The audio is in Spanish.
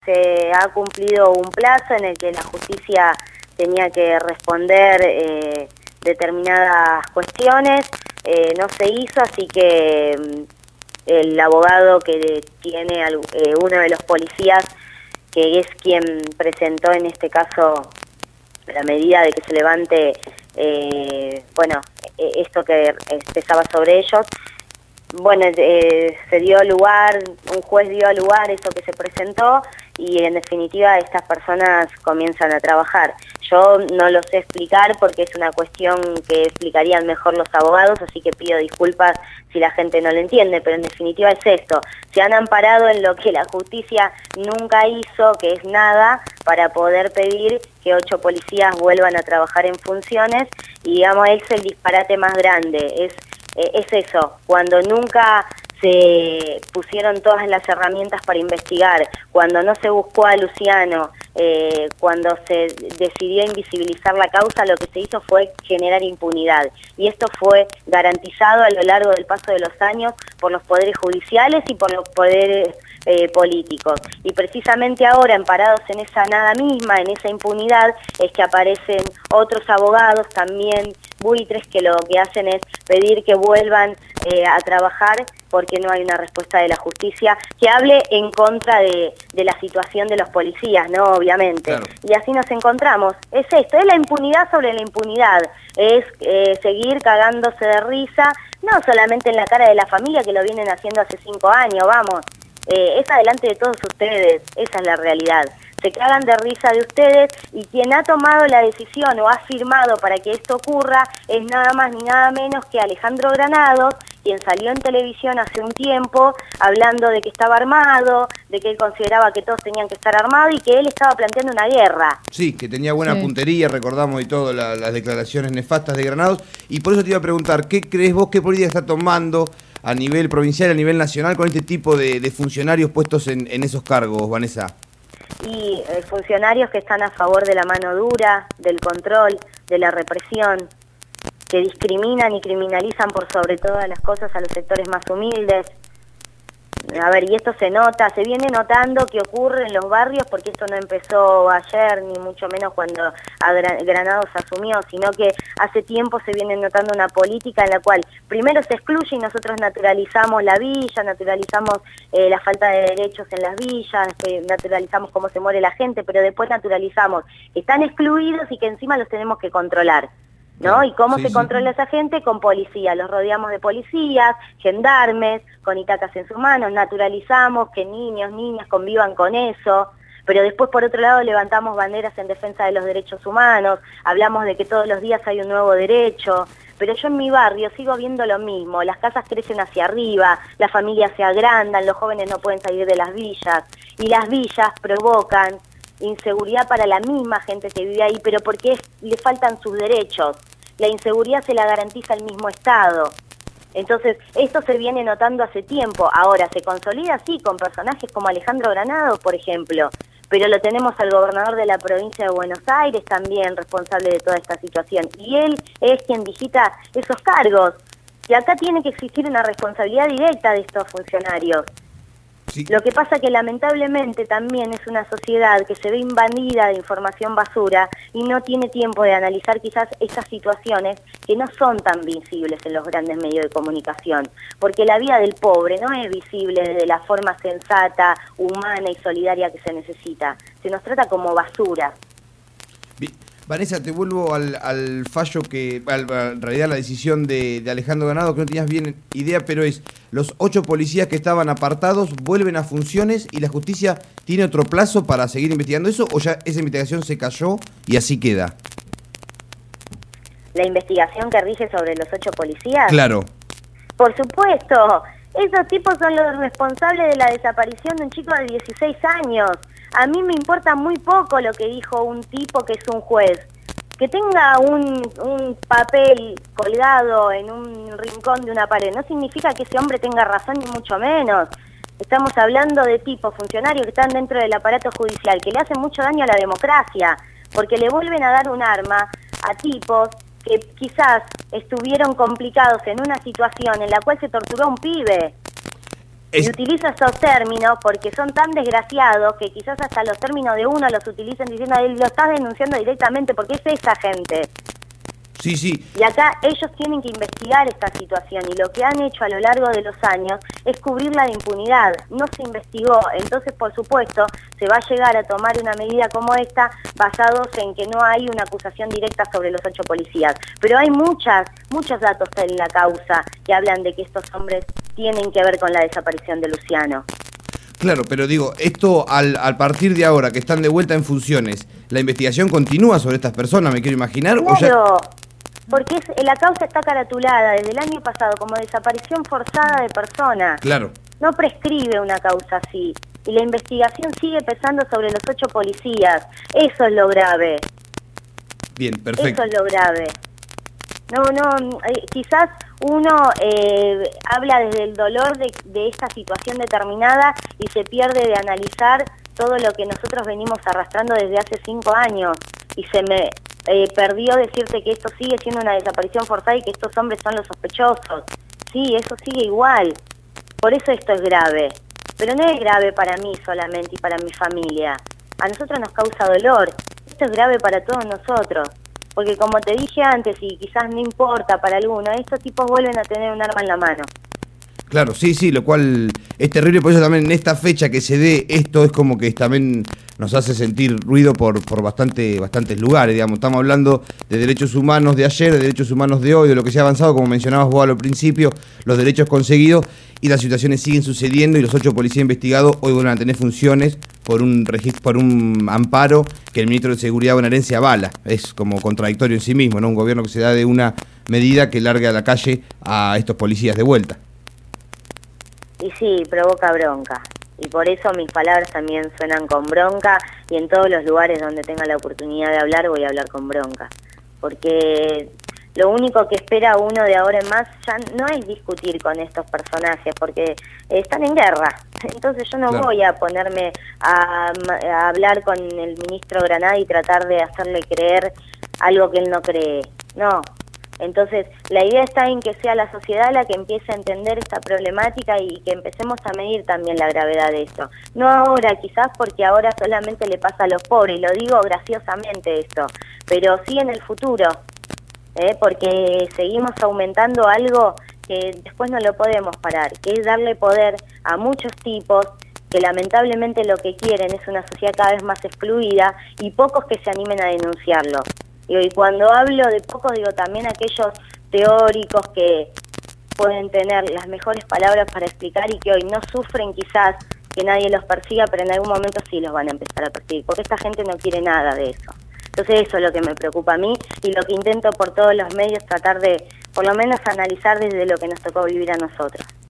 se ha cumplido un plazo en el que la justicia tenía que responder determinadas cuestiones, no se hizo, así que el abogado que tiene uno de los policías, que es quien presentó en este caso la medida de que se levante, esto que pesaba sobre ellos, se dio lugar, un juez dio lugar eso que se presentó y en definitiva estas personas comienzan a trabajar. Yo no lo sé explicar porque es una cuestión que explicarían mejor los abogados, así que pido disculpas si la gente no lo entiende, pero en definitiva es esto. Se han amparado en lo que la justicia nunca hizo, que es nada, para poder pedir que 8 policías vuelvan a trabajar en funciones y digamos es el disparate más grande, es eso, cuando nunca se pusieron todas las herramientas para investigar, cuando no se buscó a Luciano, cuando se decidió invisibilizar la causa, lo que se hizo fue generar impunidad. Y esto fue garantizado a lo largo del paso de los años por los poderes judiciales y por los poderes políticos. Y precisamente ahora, amparados en esa nada misma, en esa impunidad, es que aparecen otros abogados también buitres que lo que hacen es pedir que vuelvan a trabajar porque no hay una respuesta de la justicia que hable en contra de la situación de los policías, ¿no? Obviamente. Claro. Y así nos encontramos. Es esto, es la impunidad sobre la impunidad. Es seguir cagándose de risa, no solamente en la cara de la familia que lo vienen haciendo hace 5 años, vamos. Es adelante de todos ustedes, esa es la realidad. Se cagan de risa de ustedes y quien ha tomado la decisión o ha firmado para que esto ocurra es nada más ni nada menos que Alejandro Granados, quien salió en televisión hace un tiempo hablando de que estaba armado, de que él consideraba que todos tenían que estar armados y que él estaba planteando una guerra. Sí, que tenía buena puntería, recordamos y todo, las declaraciones nefastas de Granados. Y por eso te iba a preguntar, ¿qué crees vos, qué política está tomando a nivel provincial, a nivel nacional, con este tipo de funcionarios puestos en esos cargos, Vanessa? Y funcionarios que están a favor de la mano dura, del control, de la represión, que discriminan y criminalizan por sobre todas las cosas a los sectores más humildes. A ver, y esto se nota, se viene notando que ocurre en los barrios, porque esto no empezó ayer, ni mucho menos cuando Granados asumió, sino que hace tiempo se viene notando una política en la cual primero se excluye y nosotros naturalizamos la villa, naturalizamos la falta de derechos en las villas, naturalizamos cómo se muere la gente, pero después naturalizamos que están excluidos y que encima los tenemos que controlar, ¿no? ¿Y cómo se controla esa gente? Con policía, los rodeamos de policías, gendarmes, con itacas en sus manos, naturalizamos que niños, niñas convivan con eso, pero después por otro lado levantamos banderas en defensa de los derechos humanos, hablamos de que todos los días hay un nuevo derecho, pero yo en mi barrio sigo viendo lo mismo, las casas crecen hacia arriba, las familias se agrandan, los jóvenes no pueden salir de las villas, y las villas provocan inseguridad para la misma gente que vive ahí, pero porque le faltan sus derechos. La inseguridad se la garantiza el mismo Estado. Entonces, esto se viene notando hace tiempo. Ahora, se consolida, sí, con personajes como Alejandro Granados, por ejemplo, pero lo tenemos al gobernador de la provincia de Buenos Aires también responsable de toda esta situación. Y él es quien digita esos cargos. Y acá tiene que existir una responsabilidad directa de estos funcionarios. Sí. Lo que pasa que lamentablemente también es una sociedad que se ve invadida de información basura y no tiene tiempo de analizar quizás esas situaciones que no son tan visibles en los grandes medios de comunicación, porque la vida del pobre no es visible de la forma sensata, humana y solidaria que se necesita, se nos trata como basura. Bien. Vanessa, te vuelvo al fallo en realidad la decisión de Alejandro Granados, que no tenías bien idea, pero es, los 8 policías que estaban apartados vuelven a funciones y la justicia tiene otro plazo para seguir investigando eso, o ya esa investigación se cayó y así queda. ¿La investigación que rige sobre los 8 policías? Claro. Por supuesto, esos tipos son los responsables de la desaparición de un chico de 16 años. A mí me importa muy poco lo que dijo un tipo que es un juez. Que tenga un papel colgado en un rincón de una pared no significa que ese hombre tenga razón, ni mucho menos. Estamos hablando de tipos, funcionarios que están dentro del aparato judicial, que le hacen mucho daño a la democracia, porque le vuelven a dar un arma a tipos que quizás estuvieron complicados en una situación en la cual se torturó a un pibe. Y utilizo estos términos porque son tan desgraciados que quizás hasta los términos de uno los utilicen diciendo, lo estás denunciando directamente porque es esa gente. Sí, sí. Y acá ellos tienen que investigar esta situación y lo que han hecho a lo largo de los años es cubrirla de impunidad. No se investigó, entonces por supuesto se va a llegar a tomar una medida como esta basados en que no hay una acusación directa sobre los 8 policías. Pero hay muchos datos en la causa que hablan de que estos hombres tienen que ver con la desaparición de Luciano. Claro, pero digo, esto al partir de ahora que están de vuelta en funciones, ¿la investigación continúa sobre estas personas, me quiero imaginar? Claro. ¿O ya... Porque la causa está caratulada desde el año pasado como desaparición forzada de personas. Claro. No prescribe una causa así. Y la investigación sigue pesando sobre los 8 policías. Eso es lo grave. Bien, perfecto. Eso es lo grave. Quizás uno habla desde el dolor de esta situación determinada y se pierde de analizar todo lo que nosotros venimos arrastrando desde hace 5 años. Y se me... perdió decirte que esto sigue siendo una desaparición forzada y que estos hombres son los sospechosos. Sí, eso sigue igual. Por eso esto es grave. Pero no es grave para mí solamente y para mi familia. A nosotros nos causa dolor. Esto es grave para todos nosotros. Porque como te dije antes, y quizás no importa para algunos, estos tipos vuelven a tener un arma en la mano. Claro, sí, lo cual es terrible, por eso también en esta fecha que se dé esto es como que también nos hace sentir ruido por bastantes lugares, digamos. Estamos hablando de derechos humanos de ayer, de derechos humanos de hoy, de lo que se ha avanzado, como mencionabas vos al principio, los derechos conseguidos, y las situaciones siguen sucediendo y los 8 policías investigados hoy van a tener funciones por un amparo que el ministro de Seguridad bonaerense avala. Es como contradictorio en sí mismo, ¿no? Un gobierno que se da de una medida que larga a la calle a estos policías de vuelta. Y sí, provoca bronca. Y por eso mis palabras también suenan con bronca y en todos los lugares donde tenga la oportunidad de hablar voy a hablar con bronca. Porque lo único que espera uno de ahora en más ya no es discutir con estos personajes porque están en guerra. Entonces yo no voy a ponerme a hablar con el ministro Granada y tratar de hacerle creer algo que él no cree. No. Entonces, la idea está en que sea la sociedad la que empiece a entender esta problemática y que empecemos a medir también la gravedad de esto. No ahora, quizás porque ahora solamente le pasa a los pobres, y lo digo graciosamente esto, pero sí en el futuro, porque seguimos aumentando algo que después no lo podemos parar, que es darle poder a muchos tipos que lamentablemente lo que quieren es una sociedad cada vez más excluida y pocos que se animen a denunciarlo. Y cuando hablo de pocos, digo también aquellos teóricos que pueden tener las mejores palabras para explicar y que hoy no sufren quizás que nadie los persiga, pero en algún momento sí los van a empezar a perseguir, porque esta gente no quiere nada de eso. Entonces eso es lo que me preocupa a mí y lo que intento por todos los medios tratar de, por lo menos, analizar desde lo que nos tocó vivir a nosotros.